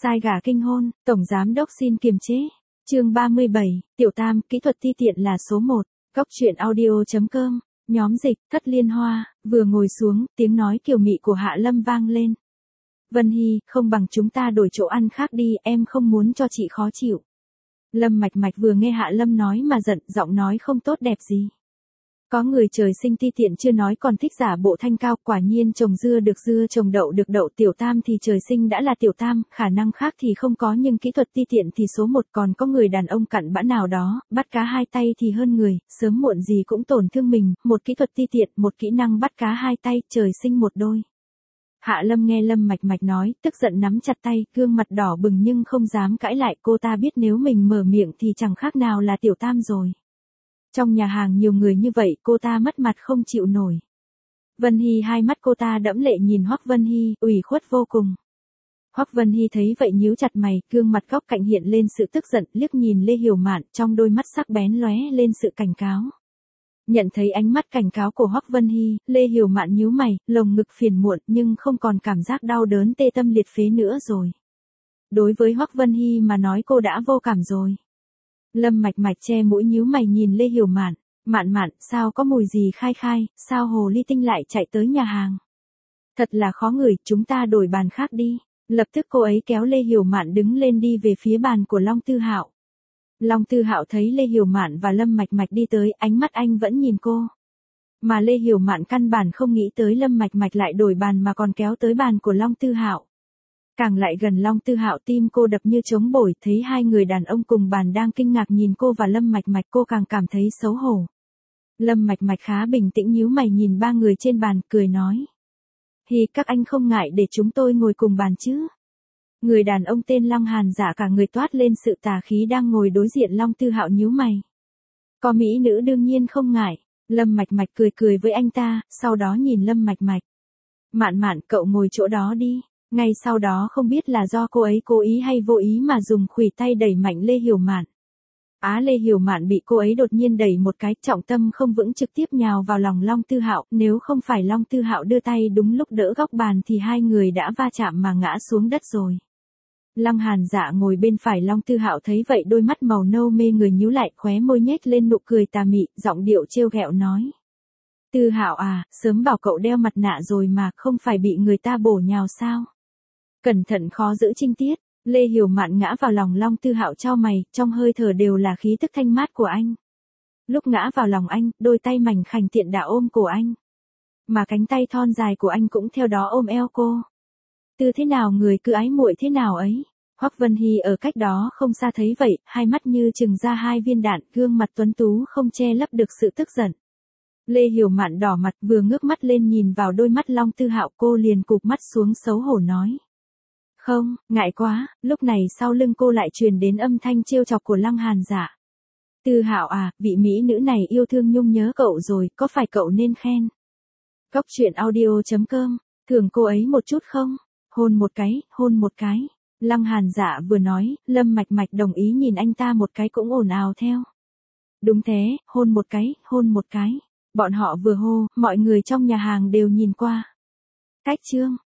Sai gà kinh hôn, tổng giám đốc xin kiềm chế. Chương 37, Tiểu Tam, kỹ thuật ti tiện là số 1. Góc truyện audio.com, nhóm dịch, Thất Liên Hoa, vừa ngồi xuống, tiếng nói kiều mị của Hạ Lâm vang lên. Vân Hy, không bằng chúng ta đổi chỗ ăn khác đi, em không muốn cho chị khó chịu. Lâm Mạch Mạch vừa nghe Hạ Lâm nói mà giận, giọng nói không tốt đẹp gì. Có người trời sinh ti tiện chưa nói còn thích giả bộ thanh cao, quả nhiên trồng dưa được dưa trồng đậu được đậu. Tiểu Tam thì trời sinh đã là Tiểu Tam, khả năng khác thì không có nhưng kỹ thuật ti tiện thì số 1. Còn có người đàn ông cặn bã nào đó, bắt cá hai tay thì hơn người, sớm muộn gì cũng tổn thương mình, một kỹ thuật ti tiện, một kỹ năng bắt cá hai tay, trời sinh một đôi. Hạ Lâm nghe Lâm Mạch Mạch nói, tức giận nắm chặt tay, gương mặt đỏ bừng nhưng không dám cãi lại. Cô ta biết nếu mình mở miệng thì chẳng khác nào là Tiểu Tam rồi. Trong nhà hàng nhiều người như vậy, cô ta mất mặt không chịu nổi. Vân Hy, hai mắt cô ta đẫm lệ nhìn Hoắc Vân Hy, ủy khuất vô cùng. Hoắc Vân Hy thấy vậy nhíu chặt mày, gương mặt góc cạnh hiện lên sự tức giận, liếc nhìn Lê Hiểu Mạn, trong đôi mắt sắc bén lóe lên sự cảnh cáo. Nhận thấy ánh mắt cảnh cáo của Hoắc Vân Hy, Lê Hiểu Mạn nhíu mày, lồng ngực phiền muộn nhưng không còn cảm giác đau đớn tê tâm liệt phế nữa rồi. Đối với Hoắc Vân Hy mà nói cô đã vô cảm rồi. Lâm Mạch Mạch che mũi nhíu mày nhìn Lê Hiểu Mạn, Mạn Mạn, sao có mùi gì khai khai, sao hồ ly tinh lại chạy tới nhà hàng. Thật là khó ngửi, chúng ta đổi bàn khác đi. Lập tức cô ấy kéo Lê Hiểu Mạn đứng lên đi về phía bàn của Long Tư Hạo. Long Tư Hạo thấy Lê Hiểu Mạn và Lâm Mạch Mạch đi tới, ánh mắt anh vẫn nhìn cô. Mà Lê Hiểu Mạn căn bản không nghĩ tới Lâm Mạch Mạch lại đổi bàn mà còn kéo tới bàn của Long Tư Hạo. Càng lại gần Long Tư Hạo tim cô đập như trống bổi, thấy hai người đàn ông cùng bàn đang kinh ngạc nhìn cô và Lâm Mạch Mạch cô càng cảm thấy xấu hổ. Lâm Mạch Mạch khá bình tĩnh nhíu mày nhìn ba người trên bàn, cười nói. Thì các anh không ngại để chúng tôi ngồi cùng bàn chứ? Người đàn ông tên Long Hàn Dạ cả người toát lên sự tà khí đang ngồi đối diện Long Tư Hạo nhíu mày. Có mỹ nữ đương nhiên không ngại. Lâm Mạch Mạch cười cười với anh ta, sau đó nhìn Lâm Mạch Mạch. Mạn Mạn, cậu ngồi chỗ đó đi. Ngay sau đó không biết là do cô ấy cố ý hay vô ý mà dùng khuỷu tay đẩy mạnh Lê Hiểu Mạn. Lê Hiểu Mạn bị cô ấy đột nhiên đẩy một cái, trọng tâm không vững trực tiếp nhào vào lòng Long Tư Hạo, nếu không phải Long Tư Hạo đưa tay đúng lúc đỡ góc bàn thì hai người đã va chạm mà ngã xuống đất rồi. Long Hàn Dạ ngồi bên phải Long Tư Hạo thấy vậy đôi mắt màu nâu mê người nhíu lại, khóe môi nhếch lên nụ cười tà mị, giọng điệu trêu ghẹo nói. Tư Hạo à, sớm bảo cậu đeo mặt nạ rồi mà, không phải bị người ta bổ nhào sao? Cẩn thận khó giữ trinh tiết. Lê Hiểu Mạn ngã vào lòng Long Tư Hạo chau mày, trong hơi thở đều là khí tức thanh mát của anh. Lúc ngã vào lòng anh, đôi tay mảnh khảnh tiện đà ôm cổ anh. Mà cánh tay thon dài của anh cũng theo đó ôm eo cô. Tư thế nào người cứ ái muội thế nào ấy. Hoắc Vân Hy ở cách đó không xa thấy vậy, hai mắt như trừng ra hai viên đạn, gương mặt tuấn tú không che lấp được sự tức giận. Lê Hiểu Mạn đỏ mặt vừa ngước mắt lên nhìn vào đôi mắt Long Tư Hạo cô liền cụp mắt xuống xấu hổ nói. Không, ngại quá. Lúc này sau lưng cô lại truyền đến âm thanh trêu chọc của Long Hàn Dạ. Tư Hạo à, vị mỹ nữ này yêu thương nhung nhớ cậu rồi, có phải cậu nên khen? Góc truyện audio.com, thưởng cô ấy một chút không? Hôn một cái, hôn một cái. Long Hàn Dạ vừa nói, Lâm Mạch Mạch đồng ý nhìn anh ta một cái cũng ồn ào theo. Đúng thế, hôn một cái, hôn một cái. Bọn họ vừa hô, mọi người trong nhà hàng đều nhìn qua. Cách chương.